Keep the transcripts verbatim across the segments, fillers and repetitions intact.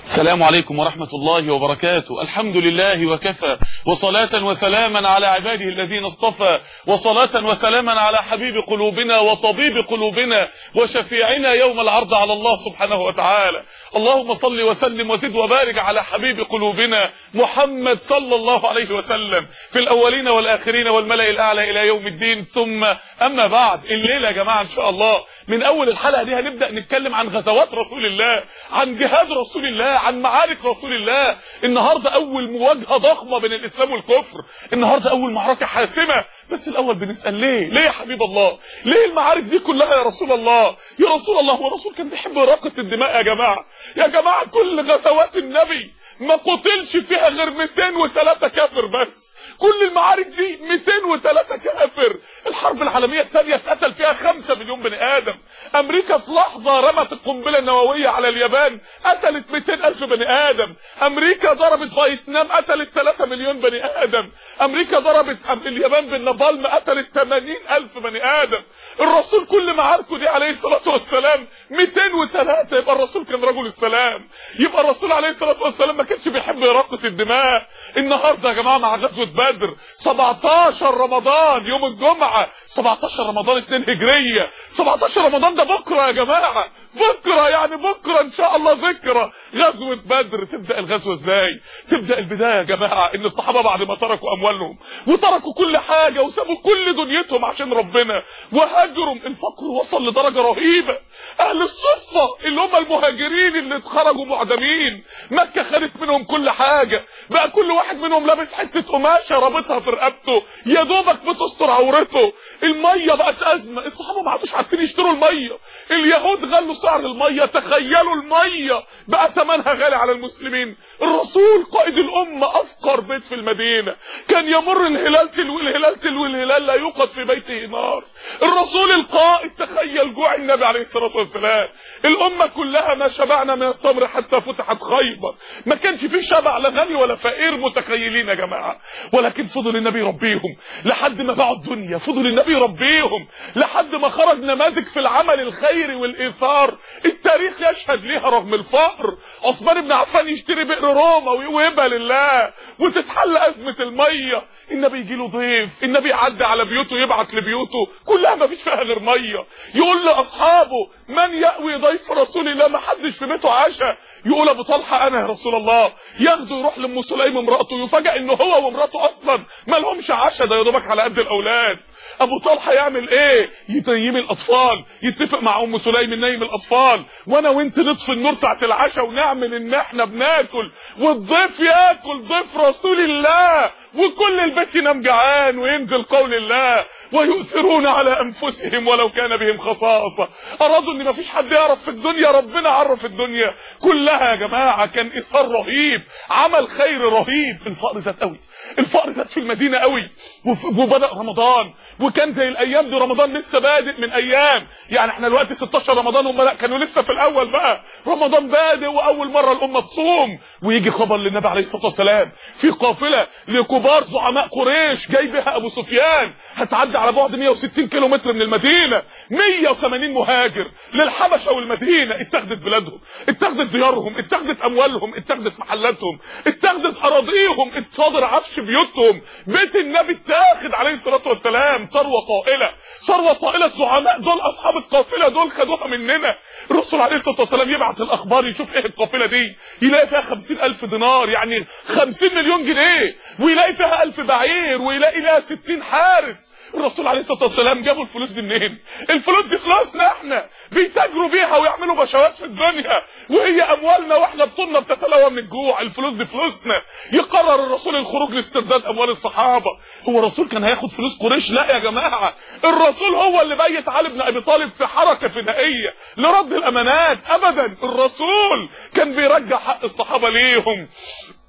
السلام عليكم ورحمة الله وبركاته. الحمد لله وكفى، وصلاة وسلاما على عباده الذين اصطفى، وصلاة وسلاما على حبيب قلوبنا وطبيب قلوبنا وشفيعنا يوم العرض على الله سبحانه وتعالى. اللهم صل وسلم وزد وبارك على حبيب قلوبنا محمد صلى الله عليه وسلم في الأولين والآخرين والملأ الأعلى إلى يوم الدين. ثم أما بعد، الليلة يا جماعة إن شاء الله من أول الحلقة دي هنبدأ نتكلم عن غزوات رسول الله، عن جهاد رسول الله، عن معارك رسول الله. النهاردة أول مواجهة ضخمة بين الإسلام والكفر، النهاردة أول معركة حاسمة. بس الأول بنسأل ليه؟ ليه يا حبيب الله؟ ليه المعارك دي كلها يا رسول الله؟ يا رسول الله، هو الرسول كان بيحب إراقة الدماء يا جماعة؟ يا جماعة كل غزوات النبي ما قتلش فيها غير مئتين وثلاثة كافر بس. كل المعارك دي مئتين وثلاثة كافر. الحرب العالمية الثانية اتقتل فيها خمسة مليون بني آدم. أمريكا في لحظة رمت القنبلة النووية على اليابان قتلت مئتين ألف بني آدم. أمريكا ضربت فيتنام قتلت ثلاثة مليون بني آدم. أمريكا ضربت اليابان بالنابالم قتلت ثمانين ألف بني آدم. الرسول كل معاركه دي عليه الصلاة والسلام مئتين وثلاثة. يبقى الرسول كان رجل السلام، يبقى الرسول عليه الصلاة والسلام ما كانش بيحب إراقة الدماء. النهاردة يا جماعة مع غزوة بدر سبعتاشر رمضان يوم الجمعة، سبعتاشر رمضان اتنين هجرية، سبعتاشر رمضان ده بكرة يا جماعة، بكرة يعني بكرة ان شاء الله ذكرى غزوة بدر. تبدأ الغزوة ازاي؟ تبدأ البداية يا جماعة ان الصحابة بعد ما تركوا اموالهم وتركوا كل حاجة وسابوا كل دنيتهم عشان ربنا وهاجروا، الفقر وصل لدرجة رهيبة. اهل الصفة اللي هم المهاجرين اللي اتخرجوا معدمين، مكة خدت منهم كل حاجة، بقى كل واحد منهم لابس حتة قماشة رابطها في رقبته يا دوبك بتستر عورته. المية بقت أزمة، الصحابة ما عادوش عارفين يشتروا المية، اليهود غلوا سعر المية، تخيلوا المية بقى ثمنها غالي على المسلمين. الرسول قائد الأمة أفقر بيت في المدينة، كان يمر الهلال تلو الهلال تلو الهلال لا يوقد في بيته نار. الرسول القائد، تخيل جوع النبي عليه الصلاة والسلام. الأمة كلها ما شبعنا من التمر حتى فتحت خيبر، ما كانش فيه شبع لا غني ولا فقير، متخيلين يا جماعة؟ ولكن فضل النبي يربيهم لحد ما باعوا الدنيا، فضل النبي يربيهم لحد ما خرج نماذج في العمل الخيري والإيثار التاريخ يشهد ليها رغم الفقر. عثمان بن عفان يشتري بئر روما ويوهبها لله وتتحل أزمة المية. النبي يجي له ضيف، النبي يعدي على بيوته يبعت لبيوته كلها ما فيش فيها غير مية، يقول لأصحابه من يأوي ضيف رسول الله؟ ما حدش في بيته عشاء. يقول أبو طلحة أنا يا رسول الله. ياخده يروح لأم سليم امرأته، يفاجأ إنه هو وامرأته أصلا ما لهمش عشاء، ده يا دوبك على قد الأولاد. ابو طلحه يعمل ايه؟ ينيم الاطفال، يتفق مع ام سليم ننيم الاطفال وانا وانت نطفي النور ساعه العشاء ونعمل ان احنا بناكل والضيف ياكل، ضيف رسول الله، وكل البيت ينام جعان. وينزل قول الله ويؤثرون على انفسهم ولو كان بهم خصاصه. ارادوا ان مفيش حد يعرف في الدنيا، ربنا عرف الدنيا كلها يا جماعه. كان اثار رهيب، عمل خير رهيب. الفقر زاد قوي، الفقر زاد في المدينه قوي. وبدا رمضان، وكان زي الايام دي رمضان لسه بادئ من ايام، يعني احنا دلوقتي ستاشر رمضان، هم لا كانوا لسه في الاول بقى. رمضان بادئ واول مره الامه تصوم، ويجي خبر للنبي عليه الصلاه والسلام في قافله لكبار زعماء قريش جاي بها ابو سفيان، هتعدي على بعد مئة وستين كيلو متر من المدينه، مئة وثمانين مهاجر للحبشه والمدينه. اتخذت بلادهم، اتخذت ديارهم، اتخذت اموالهم، اتخذت محلاتهم، اتخذت اراضيهم، اتصادر عفش بيوتهم. بيت النبي اتاخد عليه الصلاه والسلام. ثروه طائله، ثروه طائله. الزعماء دول اصحاب القافله دول خدوها مننا. الرسول عليه الصلاه والسلام يبعت الاخبار يشوف ايه القافله دي، يلاقي فيها خمسين الف دينار يعني خمسين مليون جنيه، ويلاقي فيها الف بعير، ويلاقي لها ستين حارس. الرسول عليه الصلاه والسلام جابوا الفلوس دي منين؟ الفلوس دي فلوسنا احنا، بيتاجروا بيها ويعملوا بشوات في الدنيا، وهي اموالنا واحنا بطولنا بتتلوى من الجوع. الفلوس دي فلوسنا. يقرر الرسول الخروج لاسترداد اموال الصحابه. هو الرسول كان هياخد فلوس قريش؟ لا يا جماعه، الرسول هو اللي بيت علي بن ابي طالب في حركه فدائيه لرد الامانات. ابدا، الرسول كان بيرجع حق الصحابه ليهم.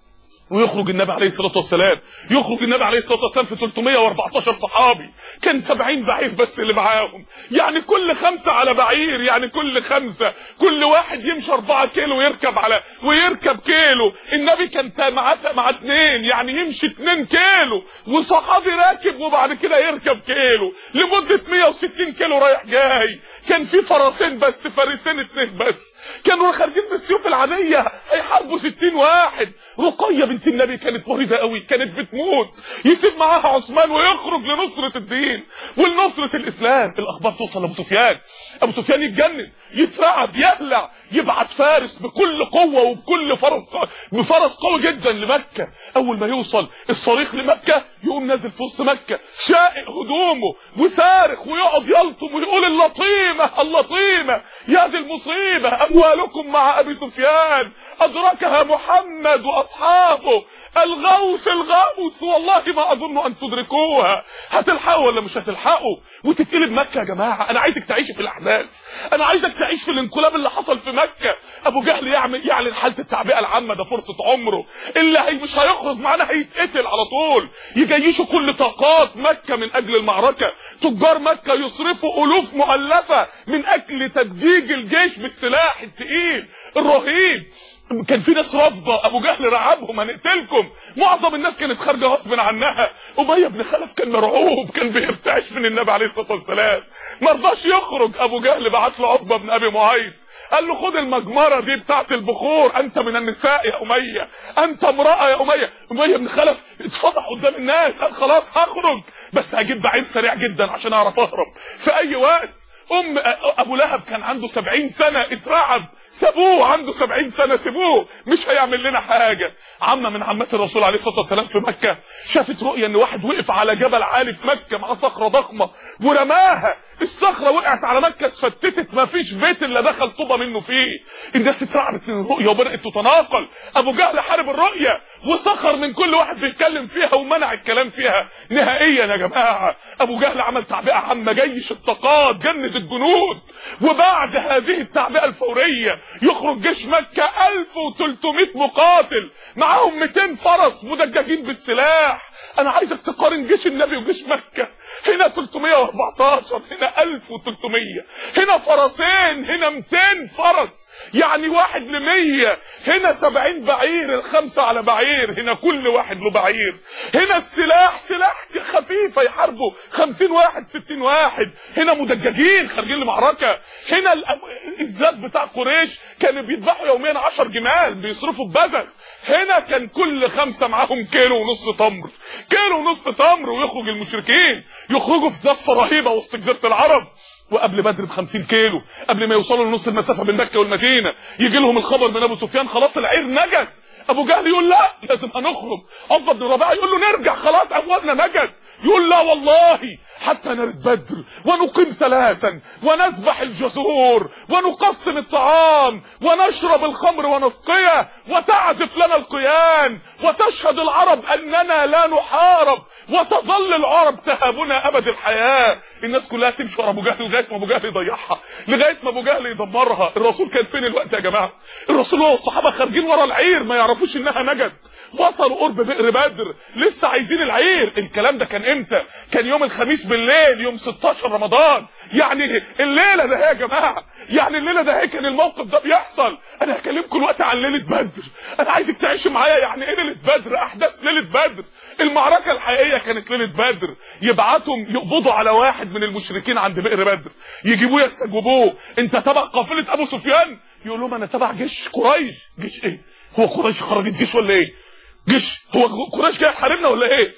ويخرج النبي عليه الصلاه والسلام يخرج النبي عليه الصلاه والسلام في ثلاثمائة وأربعتاشر صحابي، كان سبعين بعير بس اللي معاهم، يعني كل خمسه على بعير، يعني كل خمسه كل واحد يمشي أربعة كيلو ويركب على ويركب كيلو. النبي كان مع مع اثنين، يعني يمشي اثنين كيلو وصحابي راكب وبعد كده يركب كيلو لمده مئة وستين كيلو رايح جاي. كان في فرسين بس، فارسين اثنين بس، كانوا خارجين بالسيوف العاديه هيحاربوا ستين واحد. رقيه بنت النبي كانت مريضه قوي، كانت بتموت، يسيب معاها عثمان ويخرج لنصره الدين ولنصره الاسلام. الاخبار توصل لابو سفيان، ابو سفيان يتجنن، يترعب، يهلع، يبعت فارس بكل قوه وبكل فرس بفرس قوي جدا لمكه. اول ما يوصل الصريخ لمكه يقوم نازل في وسط مكه شائق هدومه وصارخ ويقعد يلطم ويقول اللطيمه اللطيمه يا دي المصيبه، اموالكم مع ابي سفيان ادركها محمد واصحابه، الغوث الغوث والله ما اظن ان تدركوها. هتلحقوا ولا مش هتلحقوا؟ وتتقلب مكه يا جماعه. انا عايزك تعيش في الاحداث، انا عايزك تعيش في الانقلاب اللي حصل في مكه. ابو جهل يعمل يعلن حاله التعبئه العامه، ده فرصه عمره، اللي هي مش هيخرج معانا هيتقتل على طول. يجيشوا كل طاقات مكه من اجل المعركه، تجار مكه يصرفوا الوف مؤلفه من اجل تدجيج الجيش بالسلاح الثقيل الرهيب. كان في ناس رافضه، ابو جهل رعبهم هنقتلكم، معظم الناس كانت خارجه غصب عنها. اميه بن خلف كان مرعوب، كان بيرتعش من النبي عليه الصلاه والسلام، ما رضاش يخرج. ابو جهل بعت له عقبه بن ابي معيط، قال له خد المجمره دي بتاعت البخور، انت من النساء يا اميه، انت امراه يا اميه. اميه بن خلف اتفضح قدام الناس، قال خلاص هخرج بس هجيب بعير سريع جدا عشان اعرف اهرب في اي وقت. ام ابو لهب كان عنده سبعين سنه، اترعب، سابوه عنده سبعين سنه، سيبوه مش هيعمل لنا حاجه. عمه من عمات الرسول عليه الصلاه والسلام في مكه شافت رؤيه ان واحد وقف على جبل عالي في مكه مع صخره ضخمه ورماها، الصخره وقعت على مكه اتفتتت، ما فيش بيت الا دخل طوبه منه فيه. الناس اترعبت من الرؤيه وبدات تتناقل. ابو جهل حارب الرؤيه وسخر من كل واحد بيتكلم فيها ومنع الكلام فيها نهائيا. يا جماعه ابو جهل عمل تعبئه عامه، جيش الطاقات جند الجنود، وبعد هذه التعبئه الفوريه يخرج جيش مكه ألف وثلاثمائة مقاتل معاهم مئتين فرس مدججين بالسلاح. انا عايزك تقارن جيش النبي وجيش مكه، هنا ثلاثمائة وأربعتاشر، هنا ألف وثلاثمائة، هنا فرسين، هنا مئتين فرس، يعني واحد لمية، هنا سبعين بعير، الخمسة على بعير، هنا كل واحد له بعير، هنا السلاح سلاح خفيفة يحاربوا خمسين واحد ستين واحد، هنا مدججين خارجين لمعركة، هنا الزاد بتاع قريش كانوا بيذبحوا يوميا عشر جمال بيصرفوا ببذل، هنا كان كل خمسة معاهم كيلو ونص تمر، كيلو ونص تمر. ويخرج المشركين يخرجوا في زفة رهيبة وسط جزيرة العرب، وقبل بدر بخمسين كيلو، قبل ما يوصلوا لنص المسافة بين مكة والمدينة يجي لهم الخبر من ابو سفيان خلاص العير نجت. ابو جهل يقول لا لازم هنخرج، عقبة بن ربيعة يقول له نرجع خلاص اموالنا نجت، يقول لا والله حتى نرد بدر ونقيم ثلاثا ونذبح الجزور ونقسم الطعام ونشرب الخمر ونسقيه وتعزف لنا القيان وتشهد العرب اننا لا نحارب وتظل العرب تهابنا ابد الحياه. الناس كلها تمشي ورا ابو جهل لغايه ما ابو جهل يضيعها، لغايه ما ابو جهل يدمرها. الرسول كان فين الوقت يا جماعه؟ الرسول والصحابه خارجين ورا العير ما يعرفوش انها نجت، وصلوا قرب بئر بدر لسه عايزين العير. الكلام ده كان امتى؟ كان يوم الخميس بالليل، يوم ستاشر رمضان، يعني الليله ده يا جماعه، يعني الليله ده كان الموقف ده بيحصل. انا هكلمكم الوقت عن ليله بدر، انا عايزك تعيش معايا يعني ايه ليله بدر، احداث ليله بدر. المعركه الحقيقيه كانت ليله بدر. يبعتهم يقبضوا على واحد من المشركين عند بئر بدر، يجيبوه يستجوبوه، انت تبع قافله ابو سفيان؟ يقول لهم انا تبع جيش قريش. جيش ايه؟ هو قريش خرجت جيش ولا ايه؟ جيش هو قريش جاي يحاربنا ولا ايه؟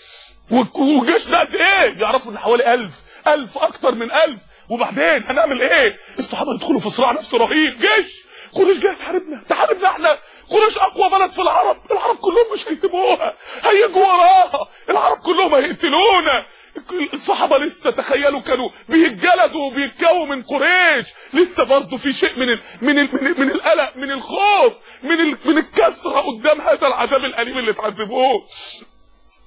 وجيش ده قد ايه؟ يعرفوا ان حوالي ألف، ألف اكتر من ألف. وبعدين هنعمل ايه؟ الصحابه يدخلوا في صراع نفسي رهيب. جيش قريش جاي تحاربنا، تحاربنا احنا، قريش اقوى بلد في العرب، العرب كلهم مش هيسيبوها، هيجوا وراها، العرب كلهم هيقتلونا. الصحابه لسه تخيلوا كانوا بيتجلدوا وبيتكوا من قريش، لسه برضه في شيء من ال من ال من, ال من القلق، من الخوف، من ال من الكسره قدام هذا العذاب الاليم اللي اتعذبوه.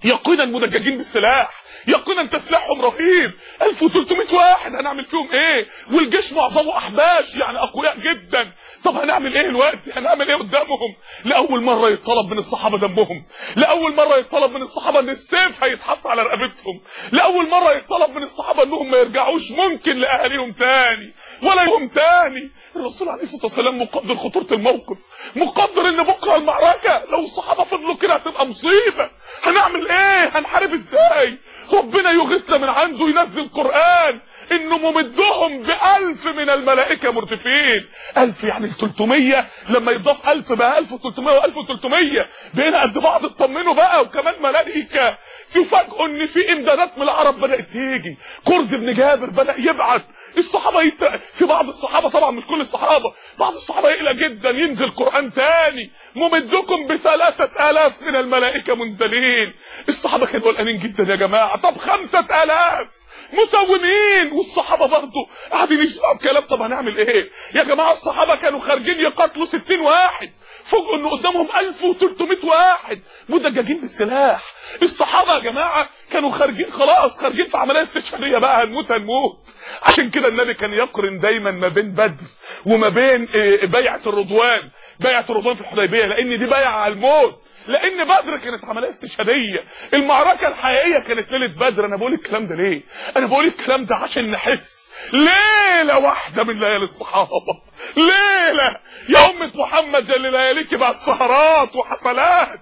يقينا مدججين بالسلاح، يقينا تسليحهم رهيب، ألف وثلاثمائة واحد هنعمل فيهم ايه؟ والجيش معظمه احباش يعني اقوياء جدا. طب هنعمل ايه دلوقتي؟ هنعمل ايه قدامهم؟ لاول مره يطلب من الصحابه دمهم، لاول مره يطلب من الصحابه ان السيف هيتحط على رقبتهم، لاول مره يطلب من الصحابه انهم ما يرجعوش ممكن لاهاليهم تاني ولا يوم تاني. الرسول عليه الصلاه والسلام مقدر خطوره الموقف، مقدر ان بكره المعركه لو الصحابه فضلوا كده هتبقى مصيبه. هنعمل ايه؟ هنحارب ازاي؟ ربنا يغيثنا من عنده، ينزل قرآن انه ممدهم بألف من الملائكة مردفين. ألف يعني ثلاثمية، لما يضاف ألف بقى ألف وثلاثمية وألف وثلاثمية، بقينا قد بعض. اطمنوا بقى، وكمان ملائكة. يفاجئوا ان في امدادات من العرب بدأت تيجي. قرز بن جابر بدأ يبعث الصحابة يت... في بعض الصحابة، طبعا مش كل الصحابة، بعض الصحابة يقلق جدا، ينزل قرآن تاني ممدكم بثلاثة آلاف من الملائكة منزلين. الصحابة كانوا قلقانين جدا يا جماعة. طب خمسة آلاف مسومين، والصحابة برضه قاعدين يسمعوا الكلام. طب هنعمل ايه يا جماعة؟ الصحابة كانوا خارجين يقاتلوا ستين واحد، فوجئوا ان قدامهم ألف وثلاثمائة واحد مدججين بالسلاح. الصحابة يا جماعة كانوا خارجين خلاص، خارجين في عملية استشهادية بقى، هنموت هنموت. عشان كده النبي كان يقرن دايما ما بين بدر وما بين بيعة الرضوان، بيعة الرضوان في الحديبية، لان دي بيعة على الموت، لان بدر كانت عمليه استشهاديه. المعركه الحقيقيه كانت ليله بدر. انا بقول الكلام ده ليه؟ انا بقول الكلام ده عشان نحس ليله واحده من ليالي الصحابه، ليله يا امه محمد اللي لياليك بعد سهرات وحفلات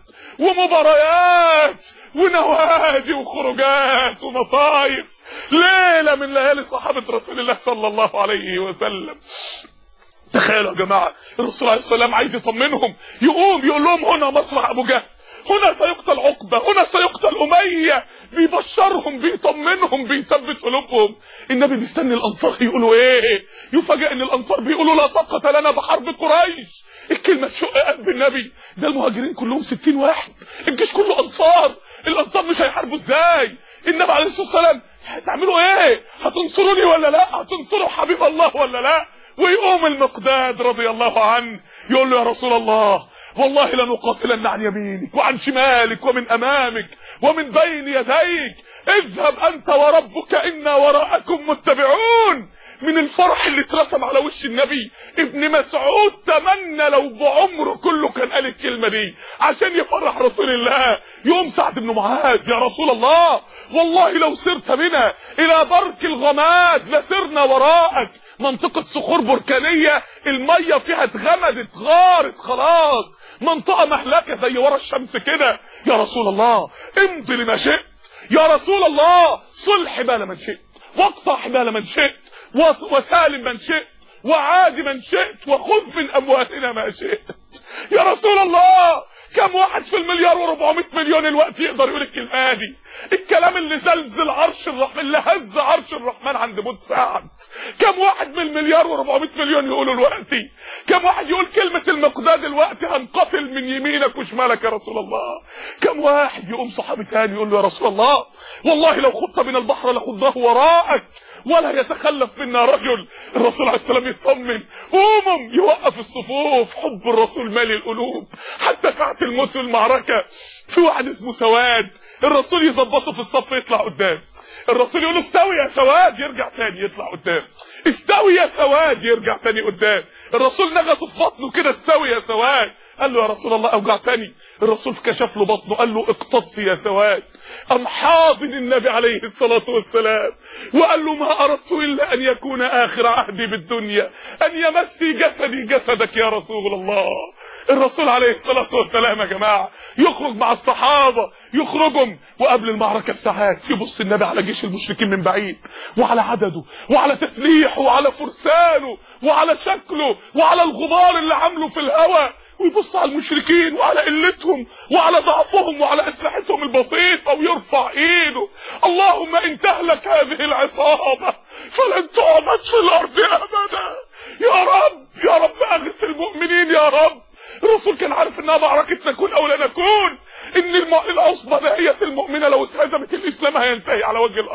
ومباريات ونوادي وخروجات ومصايف، ليله من ليالي صحابه رسول الله صلى الله عليه وسلم. تخيلوا يا جماعه، الرسول عليه الصلاه والسلام عايز يطمنهم، يقوم يقول لهم هنا مصرع ابو جهل، هنا سيقتل عقبه، هنا سيقتل اميه، بيبشرهم، بيطمنهم، بيثبت قلوبهم. النبي بيستني الانصار يقولوا ايه، يفاجئ ان الانصار بيقولوا لا طاقه لنا بحرب قريش. الكلمه تشق قلب النبي، ده المهاجرين كلهم ستين واحد، الجيش كله انصار، الانصار مش هيحاربوا ازاي؟ النبي عليه الصلاه والسلام هتعملوا ايه؟ هتنصروني ولا لا؟ هتنصروا حبيب الله ولا لا؟ ويقوم المقداد رضي الله عنه يقول له يا رسول الله والله لنقاتلن عن يمينك وعن شمالك ومن امامك ومن بين يديك، اذهب انت وربك انا وراءكم متبعون. من الفرح اللي اترسم على وش النبي، ابن مسعود تمنى لو بعمره كله كان قال الكلمه دي عشان يفرح رسول الله. يوم سعد بن معاذ يا رسول الله والله لو سرت بنا الى برك الغماد لسرنا وراءك. منطقة صخور بركانية المية فيها اتغمدت، غارت خلاص، منطقة مهلكة زي ورا الشمس كده. يا رسول الله امضي لما شئت، يا رسول الله صل حبال من شئت، واقطع حبال من شئت، وسالم من شئت، وعاد من شئت، وخذ من اموالنا ما شئت. يا رسول الله كم واحد في المليار وربعمائة مليون الوقت يقدر يقول الكلمه دي؟ الكلام اللي زلزل عرش الرحمن، اللي هز عرش الرحمن عند موت سعد. كم واحد من المليار وربعمائة مليون يقولوا الوقتي؟ كم واحد يقول كلمه المقداد الوقت هنقتل من يمينك وشمالك يا رسول الله؟ كم واحد يقوم صحابي تاني يقول له يا رسول الله والله لو خضت من البحر لخضناه وراءك ولا يتخلف منا رجل. الرسول عليه السلام يطمن، قوموا يوقف الصفوف. حب الرسول مالي القلوب. حتى ساعة الموت والمعركة في واحد اسمه سواد، الرسول يظبطه في الصف يطلع قدام، الرسول يقول له استوي يا سواد يرجع تاني يطلع قدام، استوي يا سواد يرجع تاني قدام. الرسول نغصه في بطنه كده استوي يا سواد، قال له يا رسول الله اوجعتني. الرسول كشف له بطنه قال له اقتص يا سواد. قام حاضن النبي عليه الصلاة والسلام وقال له ما اردت الا ان يكون اخر عهدي بالدنيا ان يمسي جسدي جسدك يا رسول الله. الرسول عليه الصلاة والسلام يا جماعة يخرج مع الصحابة، يخرجهم وقبل المعركة بساعات يبص النبي على جيش المشركين من بعيد وعلى عدده وعلى تسليحه وعلى فرسانه وعلى شكله وعلى الغبار اللي عامله في الهواء، ويبص على المشركين وعلى قلتهم وعلى ضعفهم وعلى اسلحتهم البسيطة ويرفع ايده اللهم ان تهلك هذه العصابة فلن تعبد في الارض ابدا. يا رب يا رب اغث المؤمنين يا رب. الرسول كان عارف انها معركة نكون او لا نكون، ان العصبة دهية المؤمنة لو اتهزمت الاسلام هينتهي على وجه الارض.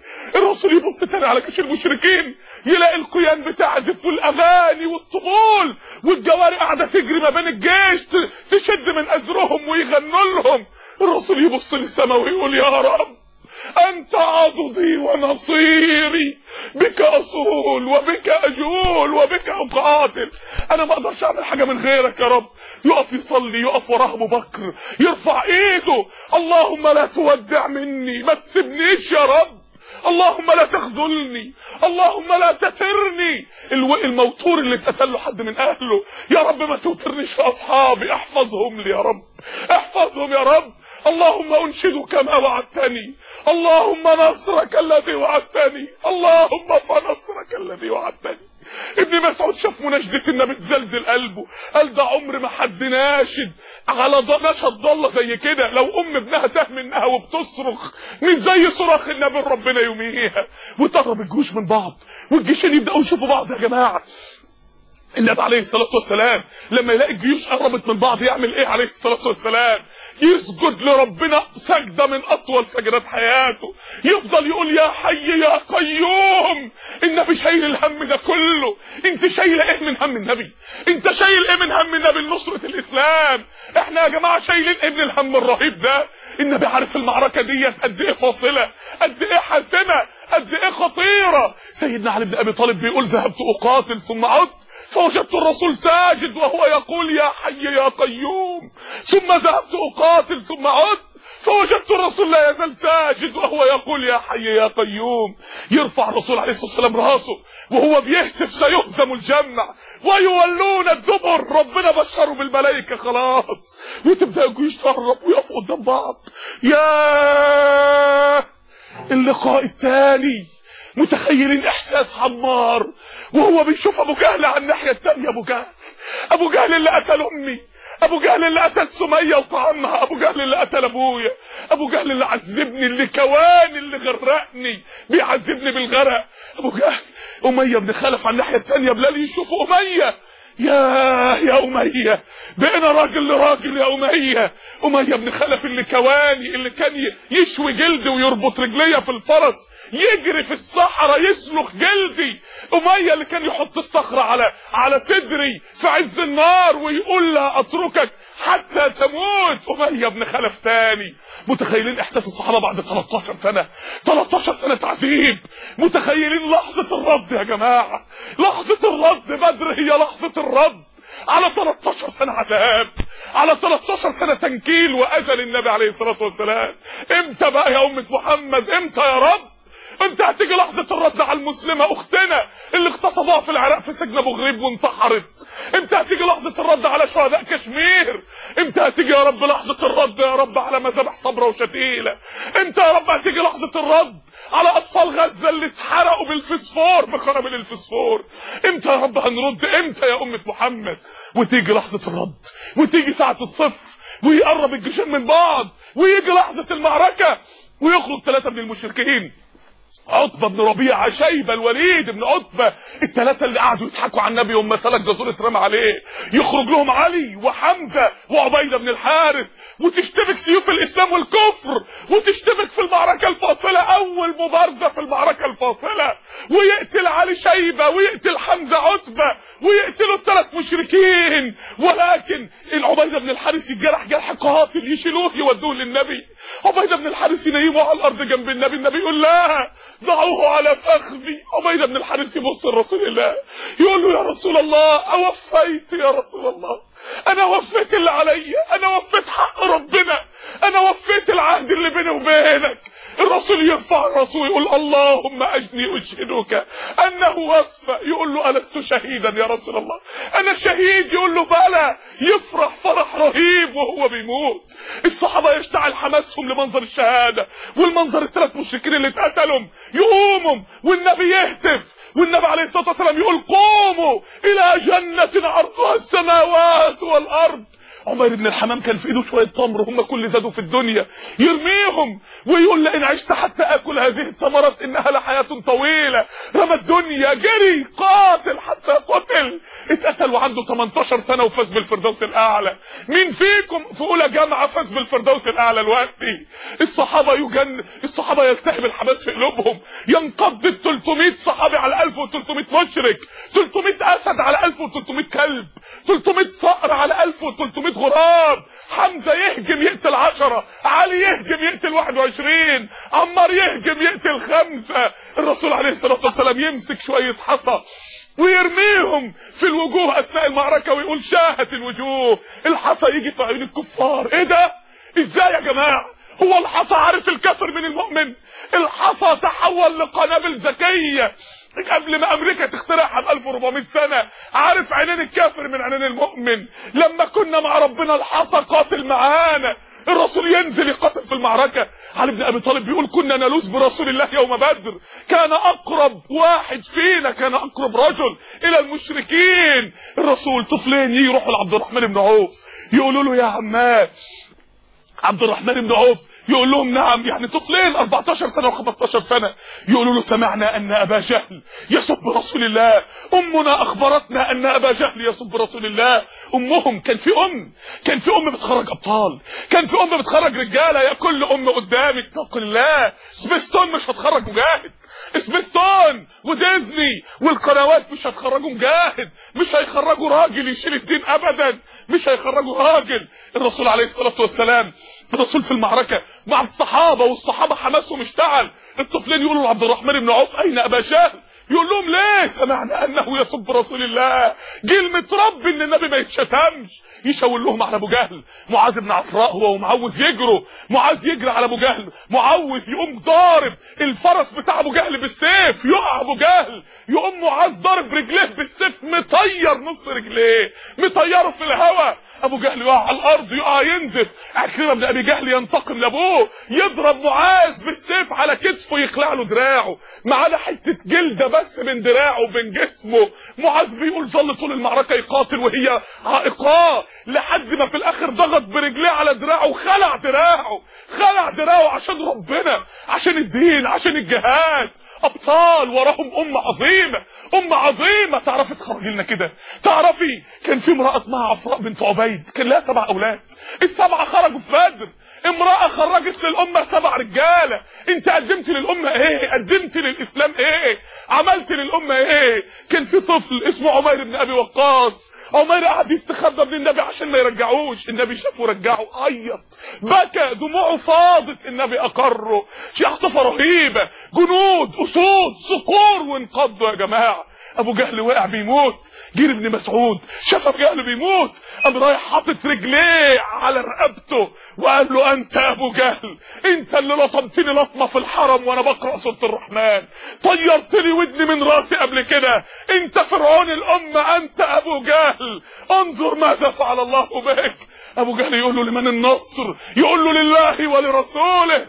الرسول يبص تاني على جيش المشركين، يلاقي القيان بتعزف والاغاني والطبول والجواري قاعده تجري ما بين الجيش تشد من ازرهم ويغنوا لهم. الرسول يبص للسماء ويقول يا رب انت عضدي ونصيري، بك اصول وبك اجول وبك اقاتل، انا ما اقدرش اعمل حاجه من غيرك يا رب. يقف يصلي، يقف وراه ابو بكر يرفع ايده، اللهم لا تودع مني، ما تسيبنيش يا رب، اللهم لا تخذلني، اللهم لا تترني. الموتور اللي اتقتل له حد من اهله، يا رب ما توترنيش في اصحابي، احفظهم لي يا رب، احفظهم يا رب. اللهم انشدك ما وعدتني، اللهم نصرك الذي وعدتني، اللهم فنصرك الذي وعدتني. ابن مسعود شاف مناشدة النبي تزلزل قلبه، قال ده عمر ما حد ناشد على نشد ضله زي كده. لو ام ابنها تاه منها وبتصرخ مش زي صراخ النبي ربنا يوميها. وتقرب الجيوش من بعض والجيشين يبداوا يشوفوا بعض. يا جماعه النبي عليه الصلاة والسلام لما يلاقي الجيوش قربت من بعض يعمل ايه عليه الصلاة والسلام؟ يسجد لربنا سجدة من اطول سجدات حياته، يفضل يقول يا حي يا قيوم. النبي شايل الهم ده كله، انت شايل ايه من هم النبي؟ انت شايل ايه من هم النبي لنصرة الاسلام؟ احنا يا جماعة شايلين ايه من الهم الرهيب ده؟ النبي عارف المعركة دي قد ايه فاصلة، قد ايه حاسمة، قد ايه خطيرة. سيدنا علي بن ابي طالب بيقول ذهبت اقاتل ثم عدت فوجدت الرسول ساجد وهو يقول يا حي يا قيوم، ثم ذهبت اقاتل ثم عدت فوجدت الرسول لا يزال ساجد وهو يقول يا حي يا قيوم. يرفع الرسول عليه الصلاه والسلام راسه وهو بيهتف سيهزم الجمع ويولون الدبر، ربنا بشره بالملائكه خلاص. وتبدا الجيوش تقرب ويقفوا قدام بعض. يا اللقاء التالي، متخيلين احساس عمار وهو بيشوف ابو جهل على الناحيه الثانيه. ابو جهل ابو جهل اللي قتل امي، ابو جهل اللي قتل سميه وطعمها، ابو جهل اللي قتل ابويا، ابو جهل اللي عذبني، اللي كواني، اللي غرقني، بيعذبني بالغرق. ابو جهل اميه بن خلف على الناحيه الثانيه. بلال يشوف اميه، يا يا اميه بقينا راجل لراجل يا اميه. اميه بن خلف اللي كواني، اللي كان يشوي جلدي ويربط رجليا في الفرس، يجري في الصحراء يسلخ جلدي. اميه اللي كان يحط الصخره على على صدري في عز النار ويقول لا اتركك حتى تموت. اميه بن خلف تاني. متخيلين احساس الصحابه بعد تلتاشر سنه، تلتاشر سنه تعذيب. متخيلين لحظه الرد يا جماعه، لحظه الرد. بدر هي لحظه الرد على تلتاشر سنه عذاب، على تلتاشر سنه تنكيل واذى للنبي عليه الصلاه والسلام. امتى بقى يا امه محمد؟ امتى يا رب؟ امتى هتيجي لحظة الرد على المسلمة اختنا اللي اغتصبوها في العراق في سجن ابو غريب وانتحرت؟ امتى هتيجي لحظة الرد على شهداء كشمير؟ امتى هتيجي يا رب لحظة الرد يا رب على مذابح صبرا وشتيلة؟ امتى يا رب هتيجي لحظة الرد على اطفال غزة اللي اتحرقوا بالفسفور بقنابل الفسفور؟ امتى يا رب هنرد؟ امتى يا امة محمد؟ وتيجي لحظة الرد، وتيجي ساعة الصفر، ويقرب الجيشين من بعض، ويجي لحظة المعركة ويخرج ثلاثة من المشركين، عتبة بن ربيعة، شيبة، الوليد بن عتبة، الثلاثة اللي قعدوا يضحكوا على النبي وهم سلك جزور اترمى عليه. يخرج لهم علي وحمزة وعبيدة بن الحارث، وتشتبك سيوف الإسلام والكفر، وتشتبك في المعركة الفاصلة، أول مبارزة في المعركة الفاصلة، ويقتل علي شيبة، ويقتل حمزة عتبة، ويقتلوا الثلاث مشركين. ولكن عبيدة بن الحارث يتجرح جرح قاتل، يشيلوه يودوه للنبي. عبيدة بن الحارث ينيموه على الأرض جنب النبي، النبي يقول لا ضعوه على فخذي. عبيدة بن الحارث يبص لرسول الله يقول له يا رسول الله اوفيت يا رسول الله، انا وفيت اللي عليا، انا وفيت حق ربنا، انا وفيت العهد اللي بيني وبينك. الرسول يرفع الرسول يقول اللهم اجني اشهدك انه وفى. يقول له الست شهيدا يا رسول الله؟ انا شهيد. يقول له بلى. يفرح فرح رهيب وهو بيموت. الصحابه يشتعل حماسهم لمنظر الشهاده والمنظر الثلاث مشركين اللي اتقتلوا، يقوموا والنبي يهتف، والنبي عليه الصلاه والسلام يقول قوموا الى جنه عرضها السماوات والارض عمير بن الحمام كان في ايده شويه تمر هم كل زادوا في الدنيا، يرميهم ويقول لئن عشت حتى اكل هذه الثمرات انها لحياه طويله. رمى الدنيا، جري، قاتل حتى قتل، اتقتل وعنده تمنتاشر سنه وفاز بالفردوس الاعلى. مين فيكم في اولى جامعه فاز بالفردوس الاعلى دلوقتي؟ الصحابه يجن الصحابه يلتهب الحماس في قلوبهم، ينقض ثلاثمائة صحابي على ألف وثلاثمائة مشرك، ثلاثمائة اسد على ألف وثلاثمائة كلب، ثلاثمائة صقر على ألف وثلاثمائة غراب. حمزه يهجم يقتل عشرة، علي يهجم يقتل واحد وعشرين، عمار يهجم يقتل خمسه. الرسول عليه الصلاه والسلام يمسك شويه حصى ويرميهم في الوجوه اثناء المعركه ويقول شاهت الوجوه. الحصى يجي في عيون الكفار. ايه ده؟ ازاي يا جماعه؟ هو الحصى عارف الكافر من المؤمن؟ الحصى تحول لقنابل ذكيه قبل ما امريكا تخترعها ب ألف وأربعمائة سنه. عارف عينين الكافر من عينين المؤمن. لما كنا مع ربنا الحصى قاتل معانا، الرسول ينزل يقاتل في المعركه. علي بن ابي طالب بيقول كنا نلوذ برسول الله يوم بدر، كان اقرب واحد فينا، كان اقرب رجل الى المشركين. الرسول طفلين يروحوا لعبد الرحمن بن عوف يقولوا له يا عماه. عبد الرحمن بن عوف يقول لهم نعم، يعني طفلين أربعتاشر سنه وخمستاشر سنه، يقولوا له سمعنا ان ابا جهل يسب رسول الله، امنا اخبرتنا ان ابا جهل يسب رسول الله. امهم كان في ام كان في ام بتخرج ابطال، كان في ام بتخرج رجاله. يا كل ام قدامك اتق الله، سبيستون مش هتخرج مجاهد، سبيستون وديزني والقنوات مش هتخرجوا مجاهد، مش هيخرجوا راجل يشيل الدين ابدا، مش هيخرجوا راجل. الرسول عليه الصلاه والسلام الرسول في المعركه مع الصحابه والصحابه حماسهم اشتعل. الطفلين يقولوا لعبد الرحمن بن عوف اين ابا جهل؟ يقول لهم ليه؟ سمعنا انه يسب رسول الله. جيل متربي ان النبي ما يتشتمش. يشاور لهم على ابو جهل. معاذ بن عفراء هو ومعوذ يجروا، معاذ يجري على ابو جهل، معوذ يقوم ضارب الفرس بتاع ابو جهل بالسيف، يقع ابو جهل، يقوم معاذ ضارب رجليه بالسيف، مطير نص رجليه، مطيره في الهواء. ابو جهل يقع على الارض، يقع ينزف. عكرمه بن ابي جهل ينتقم لابوه، يضرب معاذ بالسيف على كتفه، يخلع له دراعه، معاه حته جلده بس من دراعه وبين جسمه. معاذ بيقول ظل طول المعركه يقاتل وهي عائقاه، لحد ما في الاخر ضغط برجليه على دراعه وخلع دراعه، خلع دراعه عشان ربنا، عشان الدين، عشان الجهاد. ابطال وراهم امه عظيمه، امه عظيمه. تعرفي تخرجي لنا كده؟ تعرفي كان في امراه اسمها عفراء بنت عبيد، كان لها سبع اولاد، السبعه خرجوا في بدر. امراه خرجت للامه سبع رجاله. انت قدمت للامه ايه؟ قدمت للاسلام ايه؟ عملت للامه ايه؟ كان في طفل اسمه عمير بن ابي وقاص. عمير قعد يستخبى من النبي عشان ما يرجعوش، النبي شافه رجعه، عيط، بكى، دموعه فاضت، النبي اقره. شيخطفه رهيبه، جنود، اسود، صقور، وانقضوا يا جماعه. ابو جهل وقع بيموت، جيل ابن مسعود شاف ابو جهل بيموت، قام رايح حاطط رجليه على رقبته وقال له انت ابو جهل، انت اللي لطمتني لطمه في الحرم وانا بقرا سوره الرحمن، طيرت لي ودني من راسي قبل كده، انت فرعون الامه، انت ابو جهل، انظر ماذا فعل الله بك. ابو جهل يقول له لمن النصر؟ يقول له لله ولرسوله.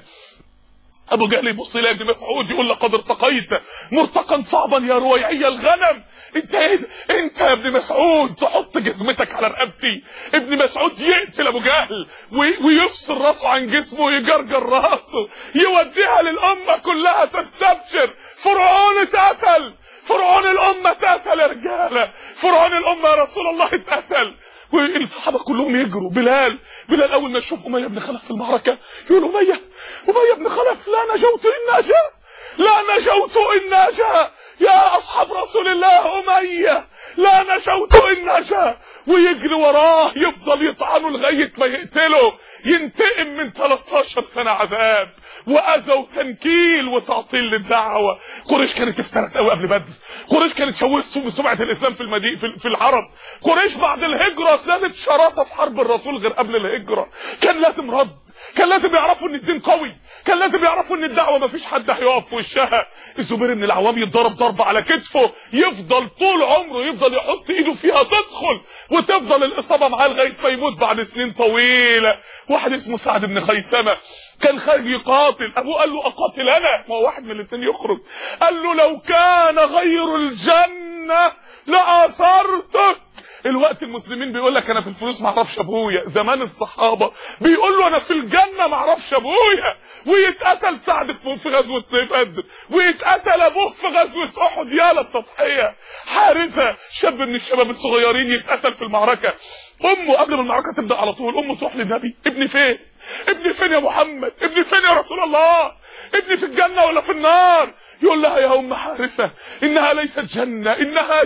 ابو جهل يبص الى ابن مسعود يقول لقد ارتقيت مرتقا صعبا يا رويعي الغنم. انت ايه؟ انت يا ابن مسعود تحط جزمتك على رقبتي؟ ابن مسعود يقتل ابو جهل ويفصل راسه عن جسمه ويجرجر راسه، يوديها للامه كلها تستبشر. فرعون اتقتل، فرعون الامه اتقتل يا رجاله، فرعون الامه يا رسول الله اتقتل. والصحابه كلهم يجروا. بلال بلال اول ما يشوف اميه بن خلف في المعركه يقول اميه اميه بن خلف لا نجوت ان نجا، لا نجوت ان نجا يا اصحاب رسول الله، اميه لا نجوت ان نجا. ويجري وراه يفضل يطعنه لغايه ما يقتله، ينتقم من تلتاشر سنه عذاب واذى وتنكيل وتعطيل للدعوه. قريش كانت افترت قوي قبل بدر، قريش كانت شوهت سمعه الاسلام في المدينه في العرب. قريش بعد الهجره كانت شراسه في حرب الرسول غير قبل الهجره. كان لازم رد، كان لازم يعرفوا ان الدين قوي، كان لازم يعرفوا ان الدعوه ما فيش حد هيقف في وشها. الزبير بن العوام يتضرب ضربه على كتفه، يفضل طول عمره يفضل يحط ايده فيها تدخل وتفضل الاصابه معاه لغايه ما يموت بعد سنين طويله. واحد اسمه سعد بن خيثمه كان خارج يقاتل، ابوه قال له اقاتل انا؟ ما هو واحد من الاثنين يخرج. قال له لو كان غير الجنه لاثرتك، الوقت المسلمين بيقول لك انا في الفلوس ما اعرفش ابويا، زمان الصحابه بيقول له انا في الجنه ما اعرفش ابويا، ويتقتل سعد في غزوه بدر، ويتقتل ابوه في غزوه احد، يا للتضحيه. حارثه شاب من الشباب الصغيرين يتقتل في المعركه، امه قبل ما المعركه تبدا على طول امه تروح للنبي، ابني فين؟ ابني فين يا محمد؟ ابني فين يا رسول الله؟ ابني في الجنه ولا في النار؟ يقول لها يا ام حارثه انها ليست جنه، انها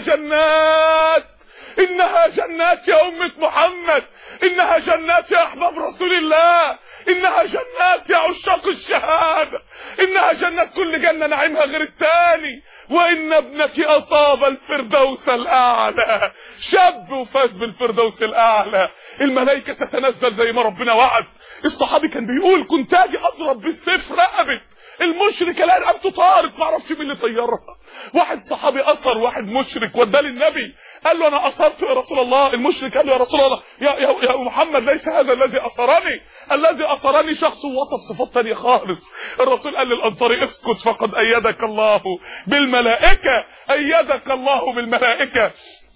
جنات، انها جنات يا امة محمد، انها جنات يا احباب رسول الله، انها جنات يا عشاق الشهاده، انها جنات كل جنه نعيمها غير التاني، وان ابنك اصاب الفردوس الاعلى، شاب وفاز بالفردوس الاعلى. الملائكه تتنزل زي ما ربنا وعد. الصحابي كان بيقول كنت اجي اضرب بالسيف رقبه المشرك الاقي رقبته طارت، ما اعرفش مين اللي طيرها. واحد صحابي اثر واحد مشرك وداه للنبي، قال له انا اثرته يا رسول الله. المشرك قال له يا رسول الله يا, يا, يا محمد ليس هذا الذي اثرني، الذي اثرني شخص وصف صفات تانية خالص. الرسول قال للانصاري اسكت فقد ايدك الله بالملائكه، ايدك الله بالملائكه.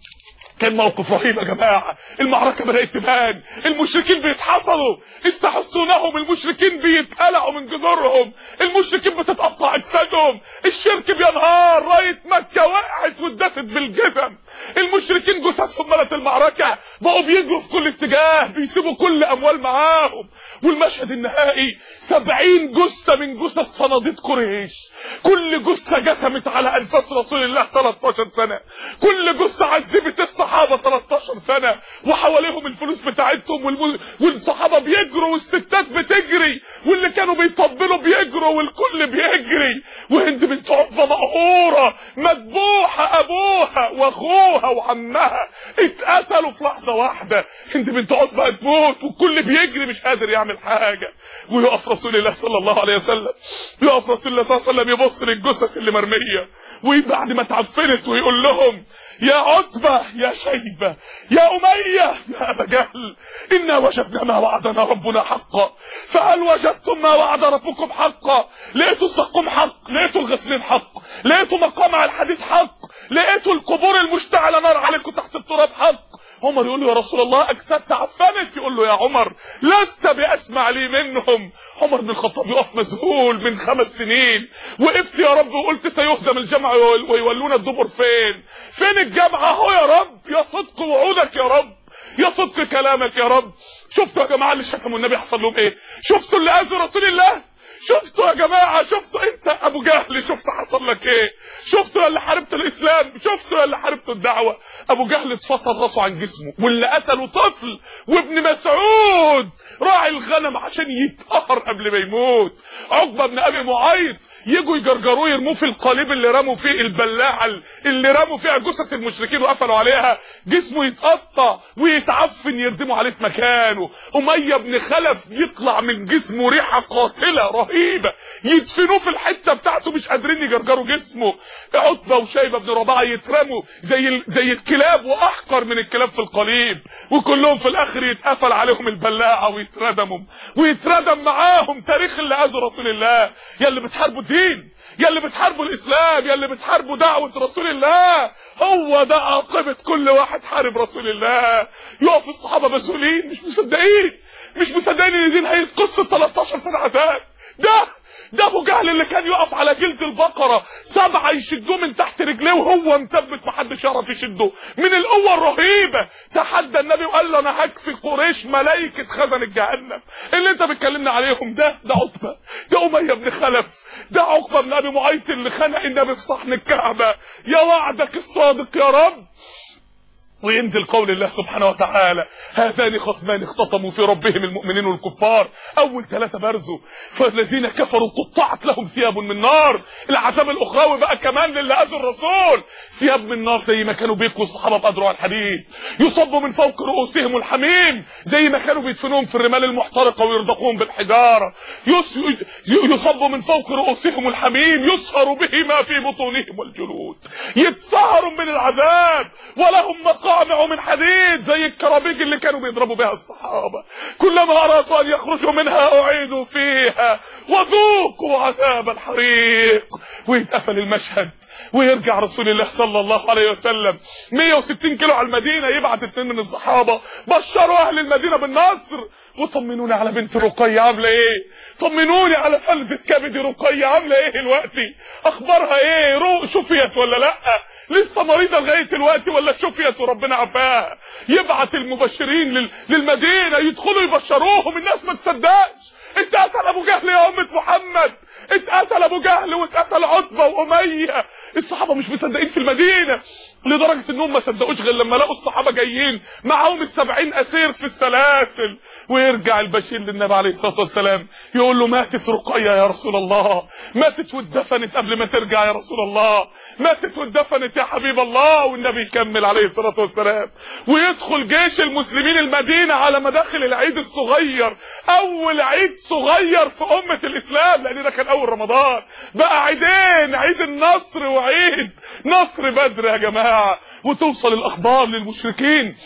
كان موقف رهيب يا جماعه. المعركه بدات تبان، المشركين بيتحصلوا، استحسونهم، المشركين بيتقلعوا من جذورهم، المشركين بتتقطع اجسادهم، الشرك بينهار، رايه مكه وقعت واتدست بالجزم، المشركين جثثهم ملت المعركه، بقوا بيجروا في كل اتجاه، بيسيبوا كل اموال معاهم. والمشهد النهائي سبعين جثه من جثث صناديد قريش، كل جثه جسمت على انفاس رسول الله تلتاشر سنه، كل جثه عذبت الصحابه تلتاشر سنه، وحواليهم الفلوس بتاعتهم، والم... والصحابه بيجروا والستات بتجري، واللي كانوا بيطبلوا بيجروا والكل بيجري. وهند بنت عقبه مقهوره مذبوحه، ابوها واخوها وعمها اتقتلوا في لحظه واحده. هند بنت عقبه تموت والكل بيجري مش قادر يعمل حاجه. ويقف رسول الله صلى الله عليه وسلم، يقف رسول الله صلى الله عليه وسلم يبص للجثث اللي مرميه، وبعد ما اتعفنت ويقول لهم يا عتبة يا شيبة يا أمية يا أبا جهل، إنا وجدنا ما وعدنا ربنا حقا، فهل وجدتم ما وعد ربكم حقا؟ لقيتوا السقم حق، لقيتوا الغسلين حق، لقيتوا مقامع الحديد حق، لقيتوا القبور المشتعلة نار عليكم تحت التراب حق. عمر يقول له يا رسول الله اجساد تعفنت، يقول له يا عمر لست باسمع لي منهم. عمر بن الخطاب يقف مذهول، من خمس سنين وقفت يا رب وقلت سيهزم الجمع ويولون الدبر، فين فين الجمع اهو يا رب، يا صدق وعودك يا رب، يا صدق كلامك يا رب. شفتوا يا جماعه اللي شتموا النبي حصل لهم ايه؟ شفتوا اللي اذوا رسول الله؟ شفتوا يا جماعه؟ شفتوا انت ابو جهل شفت حصل لك ايه؟ شفتوا اللي حاربت الاسلام؟ شفتوا اللي حاربت الدعوه؟ ابو جهل اتفصل راسه عن جسمه، واللي قتله طفل، وابن مسعود راعي الغنم عشان يتقهر قبل ما يموت. عقبه بن ابي معيط يجوا يجرجروه يرموه في القالب اللي رموا فيه البلاعه اللي رموا فيها جثث المشركين وقفلوا عليها، جسمه يتقطع ويتعفن يردموا عليه في مكانه. اميه بن خلف يطلع من جسمه ريحه قاتله رهيبه، يدفنوه في الحته بتاعته مش قادرين يجرجروا جسمه. عتبه وشيبه بن رباعه يترموا زي زي الكلاب واحقر من الكلاب في القليب، وكلهم في الاخر يتقفل عليهم البلاعه ويتردموا ويتردم معاهم تاريخ اللي اذوا رسول الله. يا اللي بتحاربوا الدين، يا اللي بتحاربوا الاسلام، يا اللي بتحاربوا دعوه رسول الله، هو ده عاقبه كل واحد حارب رسول الله. يقف الصحابه مسؤولين مش مصدقين، مش مصدقين ان دي نهايه قصه تلتاشر سنه عذاب. ده ده ابو جهل اللي كان يقف على جلد البقره سبعه يشدوه من تحت رجليه وهو مثبت محدش يعرف يشده من القوه الرهيبه. تحدى النبي وقال له انا هكفي قريش ملائكه خزن جهنم اللي انت بتكلمنا عليهم. ده ده عتبه، ده اميه بن خلف، ده عقبه بن ابي معيط اللي خنق النبي في صحن الكعبه. يا وعدك الصادق يا رب. وينزل قول الله سبحانه وتعالى هذان خصمان اختصموا في ربهم المؤمنين والكفار. اول ثلاثه برزوا، فالذين كفروا قطعت لهم ثياب من نار. العذاب الاخروي بقى كمان للي اذوا الرسول، ثياب من نار زي ما كانوا بيكوا الصحابه بأدرع الحديد، يصب من فوق رؤوسهم الحميم زي ما كانوا بيدفنوهم في الرمال المحترقه ويرضقوهم بالحجاره، يصب من فوق رؤوسهم الحميم يصهر به ما في بطونهم والجلود، يتسهروا من العذاب ولهم مقام مقامع من حديد زي الكرابيج اللي كانوا بيضربوا بها الصحابة. كلما أرادوا أن يخرجوا منها أعيدوا فيها وذوقوا عذاب الحريق. ويتقفل المشهد ويرجع رسول الله صلى الله عليه وسلم مية وستين كيلو على المدينة، يبعت اتنين من الصحابة بشروا أهل المدينة بالنصر وطمنوني على بنت رقية عاملة ايه، طمنوني على فلذة كبد رقية عاملة ايه دلوقتي، اخبارها ايه، روق شفيت ولا لا، لسه مريضة لغاية دلوقتي ولا شفيت وربنا عافاها. يبعت المبشرين لل... للمدينة يدخلوا يبشروهم، الناس ما تصدقش. اتقتل ابو جهل يا امة محمد، اتقتل ابو جهل واتقتل عتبة وامية. الصحابة مش مصدقين في المدينة لدرجة انهم ما صدقوش غير لما لقوا الصحابة جايين معاهم السبعين اسير في السلاسل. ويرجع البشير للنبي عليه الصلاة والسلام يقول له ماتت رقية يا رسول الله، ماتت واتدفنت قبل ما ترجع يا رسول الله، ماتت واتدفنت يا حبيب الله. والنبي يكمل عليه الصلاة والسلام ويدخل جيش المسلمين المدينة على مداخل العيد الصغير، اول عيد صغير في امة الاسلام لان ده كان اول رمضان، بقى عيدين، عيد النصر وعيد نصر بدر يا جماعة. وتوصل الاخبار للمشركين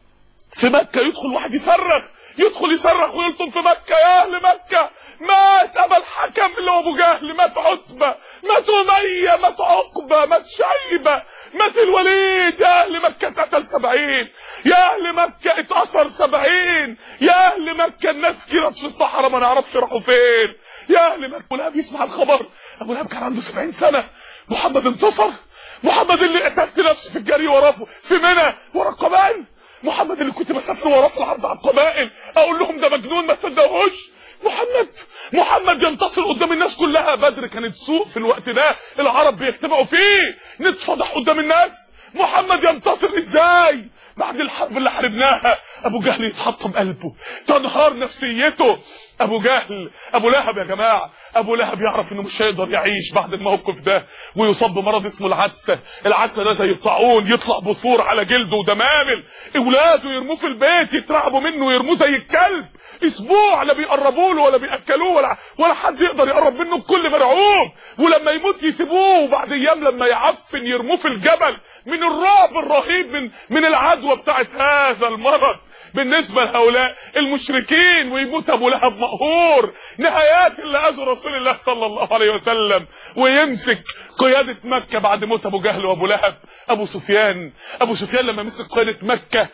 في مكة، يدخل واحد يصرخ، يدخل يصرخ ويلطم في مكة يا اهل مكة مات ابا الحكم اللي هو ابو جهل، مات عتبة، مات امية، مات عقبة، مات شيبة، مات الوليد. يا اهل مكة اتقتل سبعين، يا اهل مكة اتأثر سبعين، يا اهل مكة الناس كانت في الصحراء ما نعرفش راحوا فين. يا اهل مكة. ابو لهب يسمع الخبر، ابو لهب كان عنده سبعين سنة، محمد انتصر، محمد اللي قتلت نفسي في الجري وراه في منى ورا القبائل، محمد اللي كنت بسافر وراه في العرض على القبائل اقول لهم ده مجنون ما صدقوش. محمد محمد ينتصر قدام الناس كلها. بدر كانت سوق في الوقت ده العرب بيجتمعوا فيه، نتفضح قدام الناس. محمد ينتصر ازاي بعد الحرب اللي حاربناها؟ ابو جهل يتحطم قلبه، تنهار نفسيته. ابو جهل، ابو لهب يا جماعه، ابو لهب يعرف انه مش هيقدر يعيش بعد الموقف ده، ويصاب بمرض اسمه العدسه. العدسه ده زي الطاعون، يطلع بثور على جلده ودمامل، اولاده يرموه في البيت يترعبوا منه ويرموه زي الكلب، اسبوع لا بيقربوا له ولا بياكلوه ولا ولا حد يقدر يقرب منه، الكل مرعوب. ولما يموت يسيبوه، وبعد ايام لما يعفن يرموه في الجبل من الرعب الرهيب من من العدوى بتاعت هذا المرض بالنسبة لهؤلاء المشركين. ويموت ابو لهب مقهور، نهايات اللي اذوا رسول الله صلى الله عليه وسلم. ويمسك قيادة مكة بعد موت ابو جهل وابو لهب ابو سفيان. ابو سفيان لما مسك قيادة مكة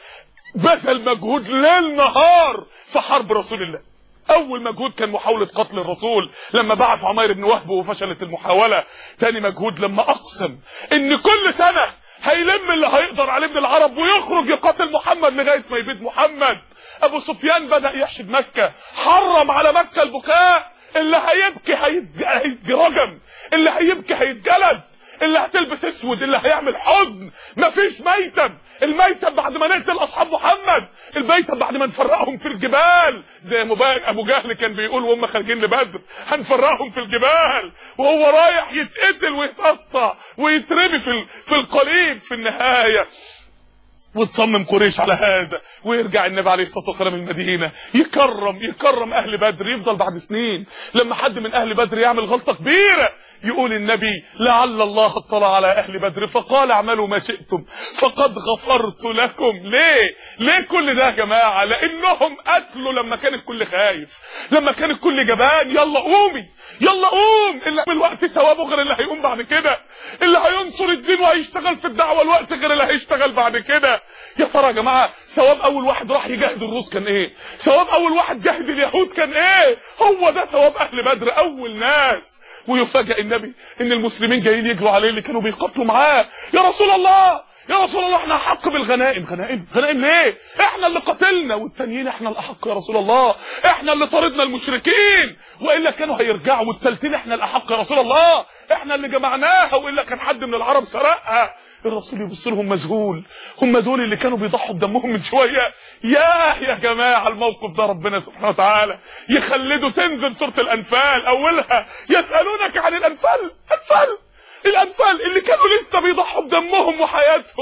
بذل مجهود ليل نهار في حرب رسول الله. اول مجهود كان محاولة قتل الرسول لما بعت عمير بن وهب وفشلت المحاولة. تاني مجهود لما اقسم ان كل سنة هيلم اللي هيقدر عليه من العرب ويخرج يقاتل محمد لغاية ما يبيد محمد. ابو سفيان بدأ يحشد مكة، حرم على مكة البكاء، اللي هيبكي هيترجم، اللي هيبكي هيتجلد، اللي هتلبس اسود، اللي هيعمل حزن. مفيش ميتم، الميتم بعد ما نقتل اصحاب محمد، الميتم بعد ما نفرقهم في الجبال زي مبارك ابو جهل كان بيقول وهم خارجين لبدر هنفرقهم في الجبال، وهو رايح يتقتل ويتقطع ويترمي في في القليب في النهايه. وتصمم قريش على هذا، ويرجع النبي عليه الصلاه والسلام المدينه يكرم يكرم اهل بدر. يفضل بعد سنين لما حد من اهل بدر يعمل غلطه كبيره يقول النبي لعل الله اطلع على اهل بدر فقال اعملوا ما شئتم فقد غفرت لكم. ليه ليه كل ده يا جماعه؟ لانهم قتلوا لما كان الكل خايف، لما كان الكل جبان. يلا قومي، يلا قوم، اللي الوقت ثوابه غير اللي هيقوم بعد كده، اللي هينصر الدين وهيشتغل في الدعوه الوقت غير اللي هيشتغل بعد كده. يا ترى يا جماعه ثواب اول واحد راح يجاهد الروس كان ايه؟ ثواب اول واحد جاهد اليهود كان ايه؟ هو ده ثواب اهل بدر، اول ناس. ويفاجئ النبي ان المسلمين جايين يجروا عليه اللي كانوا بيقاتلوا معاه. يا رسول الله، يا رسول الله احنا احق بالغنائم. غنائم غنائم ليه؟ احنا اللي قتلنا، والتانيين احنا الاحق يا رسول الله، احنا اللي طردنا المشركين والا كانوا هيرجعوا، والتالتين احنا الاحق يا رسول الله، احنا اللي جمعناها والا كان حد من العرب سرقها. الرسول يبص لهم مذهول، هم دول اللي كانوا بيضحوا بدمهم من شويه. ياه يا جماعه الموقف ده ربنا سبحانه وتعالى يخلده تنزل سوره الانفال اولها يسالونك عن الانفال. انفال الانفال اللي كانوا لسه بيضحوا بدمهم وحياتهم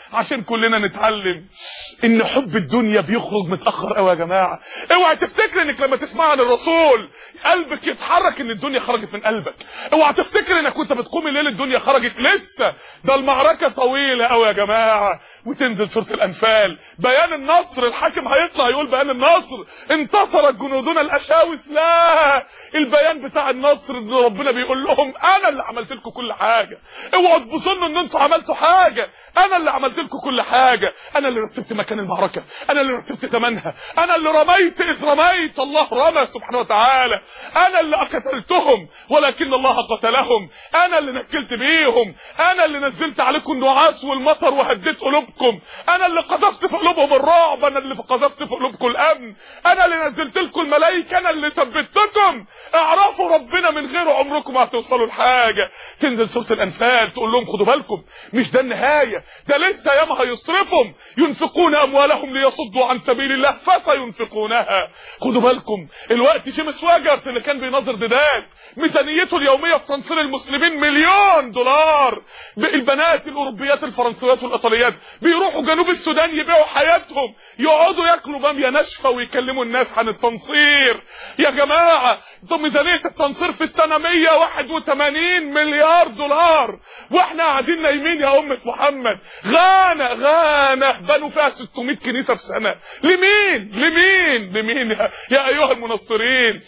عشان كلنا نتعلم ان حب الدنيا بيخرج متاخر قوي يا جماعه. اوعى تفتكر انك لما تسمع عن الرسول قلبك يتحرك ان الدنيا خرجت من قلبك. اوعى تفتكر انك وانت بتقوم الليل الدنيا خرجت، لسه ده المعركه طويله قوي يا جماعه. وتنزل سوره الانفال بيان النصر، الحاكم هيطلع يقول بيان النصر، انتصرت جنودنا الاشاوس. لا، البيان بتاع النصر ان ربنا بيقول لهم انا اللي عملت لكم كل حاجه. اوعوا تظنوا ان انتوا عملتوا حاجه، انا اللي عملت لكم كل حاجه. انا اللي رتبت مكان المعركه، انا اللي رتبت زمانها، انا اللي رميت اذ رميت، الله رمى سبحانه وتعالى. انا اللي قتلتهم ولكن الله قتلهم، انا اللي نكلت بيهم، انا اللي نزلت عليكم النعاس والمطر وهديت قلوبكم، انا اللي قذفت في قلوبهم الرعب، انا اللي قذفت في قلوبكم الامن، انا اللي نزلت لكم الملائكه، انا اللي ثبتكم. اعرفوا ربنا من غير عمركم ما هتوصلوا لحاجه. تنزل سوره الانفال تقول لهم خدوا بالكم، مش ده النهايه، ده لسه ياما هيصرفهم، ينفقون اموالهم ليصدوا عن سبيل الله فسينفقونها. خدوا بالكم، الوقت شمس واجرت اللي كان بيناظر ديدات ميزانيته اليوميه في تنصير المسلمين مليون دولار. البنات الاوروبيات الفرنسيات والايطاليات بيروحوا جنوب السودان يبيعوا حياتهم، يقعدوا ياكلوا باميه ناشفه ويكلموا الناس عن التنصير. يا جماعه ده ميزانيه التنصير في السنه مية وواحد وتمانين مليار دولار، واحنا قاعدين نايمين يا امه محمد. غانا غانا بنوا فيها ستمية كنيسه في سنه. لمين لمين لمين يا, يا ايها المنصرين؟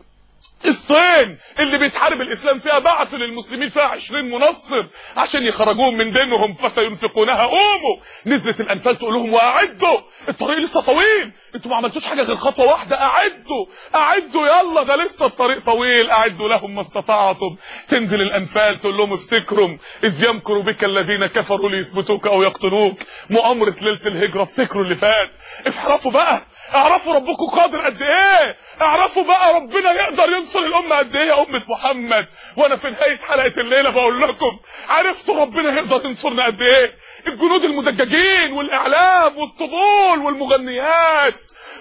الصين اللي بيتحارب الاسلام فيها بعتوا للمسلمين فيها عشرين منصر عشان يخرجوهم من دينهم فسينفقونها. قوموا. نزلت الانفال تقول لهم واعدوا، الطريق لسه طويل، انتوا ما عملتوش حاجه غير خطوه واحده، اعدوا اعدوا يلا ده لسه الطريق طويل، اعدوا لهم ما استطعتم. تنزل الانفال تقول لهم افتكروا اذ يمكر بك الذين كفروا ليثبتوك او يقتلوك. مؤامره ليله الهجره، افتكروا اللي فات. اعرفوا بقى، اعرفوا ربكم قادر قد ايه، اعرفوا بقى ربنا يقدر ينصر الامه قد ايه يا امه محمد. وانا في نهايه حلقه الليله بقول لكم عرفتوا ربنا يقدر ينصرنا قد ايه. الجنود المدججين والاعلام والطبول والمغنيات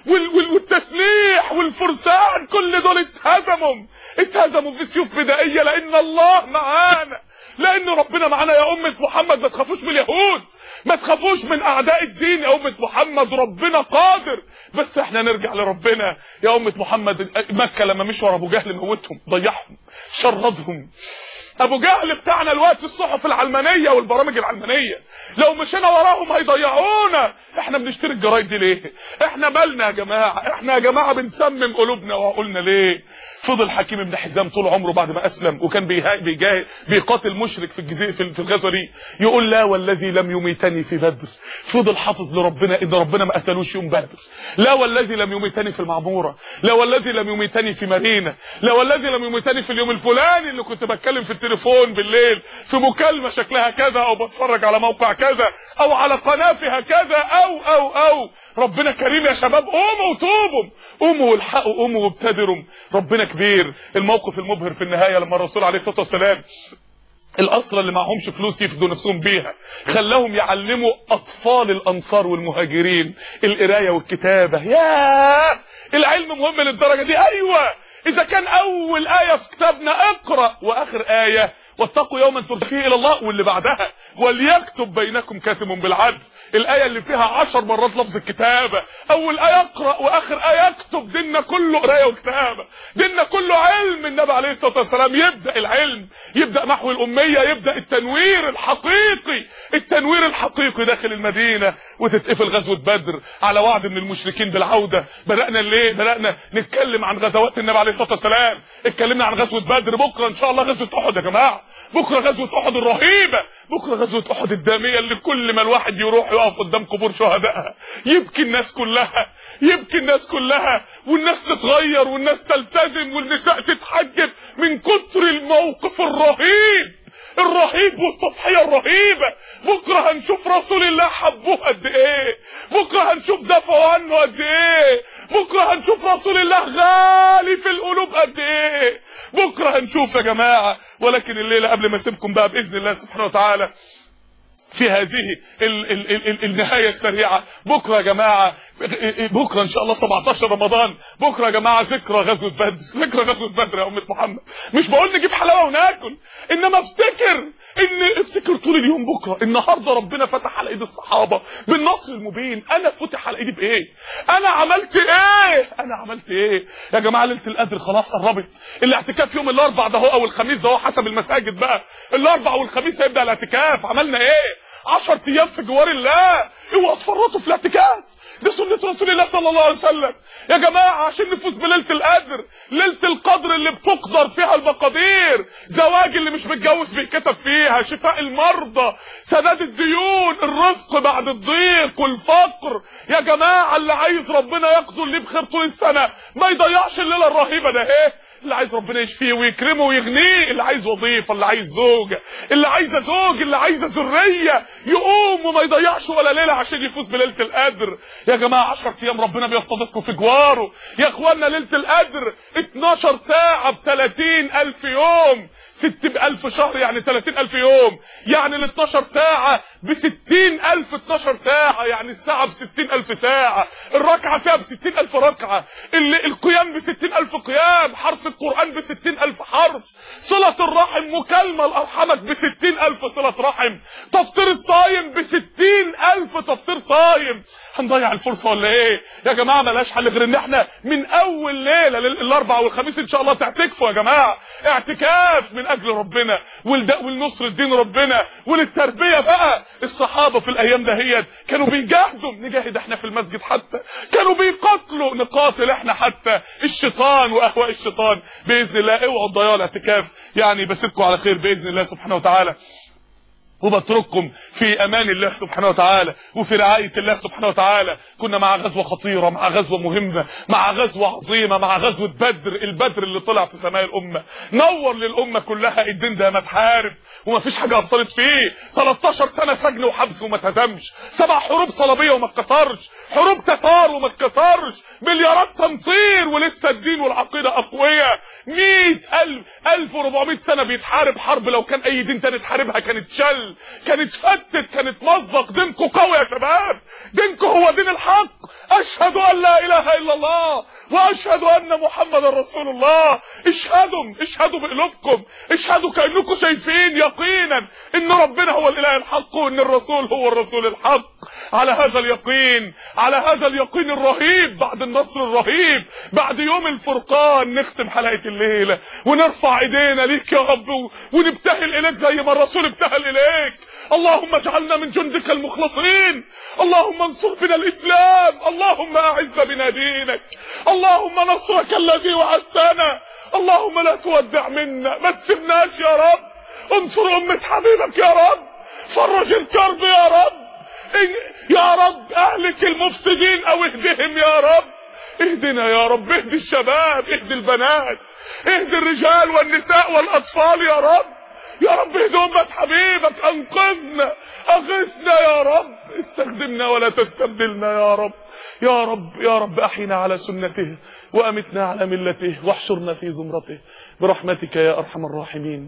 والتسليح والفرسان كل دول اتهزموا اتهزموا بسيوف بدائيه، لان الله معانا، لان ربنا معانا يا امه محمد. ما تخافوش من اليهود، ما تخافوش من اعداء الدين يا امه محمد، ربنا قادر، بس احنا نرجع لربنا يا امه محمد. مكه لما مشوا ورا ابو جهل موتهم، ضيعهم، شردهم. ابو جهل بتاعنا الوقت الصحف العلمانيه والبرامج العلمانيه لو مشينا وراهم هيضيعونا. احنا بنشتري الجرايد دي ليه؟ احنا مالنا يا جماعه؟ احنا يا جماعه بنسمم قلوبنا وعقولنا ليه؟ فضل حكيم بن حزام طول عمره بعد ما اسلم وكان بيجاهد بيقاتل مشرك في الجزيره في الغزوه دي يقول لا والذي لم يميتني في بدر. فضل حافظ لربنا ان ربنا ما قتلوش يوم بدر. لا والذي لم يميتني في المعموره، لا والذي لم يميتني في مارينا، لا والذي لم يميتني في اليوم الفلاني اللي كنت بتكلم في التليفون بالليل في مكالمه شكلها كذا، او بتفرج على موقع كذا، او على قناه فيها كذا، او او او ربنا كريم يا شباب. قوموا وتوبوا، قوموا والحقوا، قوموا وابتدروا. ربنا كبير. الموقف المبهر في النهايه لما الرسول عليه الصلاه والسلام الأسرى اللي معهمش فلوس يفدوا نفسهم بيها خلاهم يعلموا أطفال الأنصار والمهاجرين القراية والكتابة. ياه، العلم مهم للدرجة دي؟ أيوة، إذا كان أول آية في كتابنا اقرأ، وآخر آية واتقوا يوما ترجعون فيه إلى الله، واللي بعدها وليكتب بينكم كاتب بالعدل. الآية اللي فيها عشر مرات لفظ الكتابة. أول آية اقرأ وآخر آية اكتب. ديننا كله قراية وكتابة، ديننا كله علم. النبي عليه الصلاة والسلام يبدأ العلم، يبدأ محو الأمية، يبدأ التنوير الحقيقي. التنوير الحقيقي داخل المدينة. وتتقفل غزوة بدر على وعد من المشركين بالعودة. بدأنا ليه؟ بدأنا نتكلم عن غزوات النبي عليه الصلاة والسلام. اتكلمنا عن غزوة بدر، بكرة إن شاء الله غزوة أحد يا جماعة. بكرة غزوة أحد الرهيبة، بكرة غزوة أحد الدامية اللي كل ما الواحد يروح يقف قدام قبور شهدائها يبكي الناس كلها، يبكي الناس كلها، والناس تتغير والناس تلتزم والنساء تتحجب من كتر الموقف الرهيب الرهيب والتضحية الرهيبة. بكرة هنشوف رسول الله حبوه قد ايه، بكرة هنشوف دافعوا عنه قد ايه، بكرة هنشوف رسول الله غالي في القلوب قد ايه، بكرة هنشوف يا جماعة. ولكن الليلة قبل ما اسيبكم بقى بإذن الله سبحانه وتعالى في هذه ال ال ال ال النهاية السريعة. بكرة يا جماعة، بكرة ان شاء الله سبعتاشر رمضان، بكرة يا جماعة ذكرى غزوة بدر، ذكرى غزوة بدر يا أمة محمد. مش بقول نجيب حلاوة وناكل، انما افتكر ان افتكر طول اليوم بكرة النهاردة ربنا فتح على ايد الصحابة بالنصر المبين. انا فتح على ايدي بايه؟ انا عملت ايه؟ انا عملت ايه يا جماعة؟ ليلة القدر خلاص قربت. الاعتكاف يوم الاربع ده هو او الخميس ده هو حسب المساجد بقى، الاربع والخميس هيبدأ الاعتكاف. عملنا ايه؟ عشر ايام في جوار الله. اوعوا تفرطوا في الاعتكاف، دي سنة رسول الله صلى الله عليه وسلم يا جماعة، عشان نفوز بليلة القدر. ليلة القدر اللي بتقدر فيها المقادير، زواج اللي مش متجوز بيتكتب فيها، شفاء المرضى، سداد الديون، الرزق بعد الضيق والفقر. يا جماعة اللي عايز ربنا يقدر ليه بخير طول السنة ما يضيعش الليلة الرهيبة ده. ايه اللي عايز ربنا يشفيه ويكرمه ويغنيه، اللي عايز وظيفه، اللي عايز زوجه، اللي عايزه زوج، اللي عايزه ذريه، يقوم وما يضيعش ولا ليله عشان يفوز بليله القدر. يا جماعه عشرة ايام ربنا بيستضيفكم في جواره. يا اخوانا ليله القدر اتناشر ساعه ب تلاتين الف يوم، ستين الف شهر يعني تلاتين الف يوم، يعني ال اتناشر ساعه ب ستين الف، اتناشر ساعه يعني الساعه ب ستين الف ساعه، الركعه فيها ب ستين الف ركعه، القيام ب ستين الف قيام، حرف القرآن ب ستين الف حرف، صلة الرحم مكالمة لأرحمك ب ستين الف صلة رحم، تفطير الصايم ب ستين الف تفطير صايم. هنضيع الفرصة ولا ايه؟ يا جماعة ملاش حل غير ان احنا من اول ليلة الاربع والخميس ان شاء الله تعتكفوا يا جماعة، اعتكاف من اجل ربنا والنصر الدين ربنا وللتربية بقى. الصحابة في الايام دهيت كانوا بيجاهدوا، نجاهد احنا في المسجد حتى، كانوا بيقاتلوا نقاتل احنا حتى الشيطان واهواء الشيطان. باذن الله اوعوا تضيعوا الاعتكاف، يعني بسيبكم على خير باذن الله سبحانه وتعالى، وبترككم في امان الله سبحانه وتعالى وفي رعاية الله سبحانه وتعالى. كنا مع غزوة خطيرة، مع غزوة مهمة، مع غزوة عظيمة، مع غزوة بدر، البدر اللي طلع في سماء الامة نور للامة كلها. الدين ده ما تحارب وما فيش حاجة اثرت فيه، تلتاشر سنة سجن وحبس وما اتهزمش، سبع حروب صليبية وما اتكسرش، حروب تتار وما اتكسرش، مليارات تنصير ولسه الدين والعقيدة اقوياء. مية الف الف وربعمية سنة بيتحارب حرب لو كان اي دين تاني تحاربها كانت شل، كانت فتت، كانت مزق. دينكم قوي يا شباب، دينكم هو دين الحق. اشهد ان لا اله الا الله واشهد ان محمد رسول الله. اشهدوا اشهدوا بقلوبكم، اشهدوا كأنكم شايفين يقينا ان ربنا هو الاله الحق وان الرسول هو الرسول الحق. على هذا اليقين، على هذا اليقين الرهيب بعد النصر الرهيب، بعد يوم الفرقان، نختم حلقة الليلة ونرفع ايدينا ليك يا رب ونبتهل اليك زي ما الرسول ابتهل اليك. اللهم اجعلنا من جندك المخلصين، اللهم انصر بنا الاسلام، اللهم اعز بنا دينك، اللهم نصرك الذي وعدتنا، اللهم لا تودع منا، ما تسيبناش يا رب، انصر امة حبيبك يا رب، فرج الكرب يا رب، يا رب اهلك المفسدين او اهدهم يا رب، اهدنا يا رب، اهدي الشباب، اهدي البنات، اهدي الرجال والنساء والاطفال يا رب، يا رب اهدي امة حبيبك، انقذنا، اغثنا يا رب، استخدمنا ولا تستبدلنا يا رب، يا رب يا رب احينا على سنته وامتنا على ملته واحشرنا في زمرته برحمتك يا ارحم الراحمين.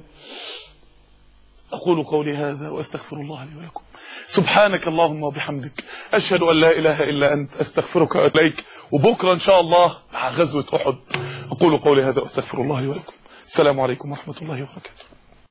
اقول قولي هذا واستغفر الله لي ولكم. سبحانك اللهم وبحمدك، اشهد ان لا اله الا انت، استغفرك واتوب اليك. وبكره ان شاء الله مع غزوة احد. اقول قولي هذا واستغفر الله لي ولكم. السلام عليكم ورحمة الله وبركاته.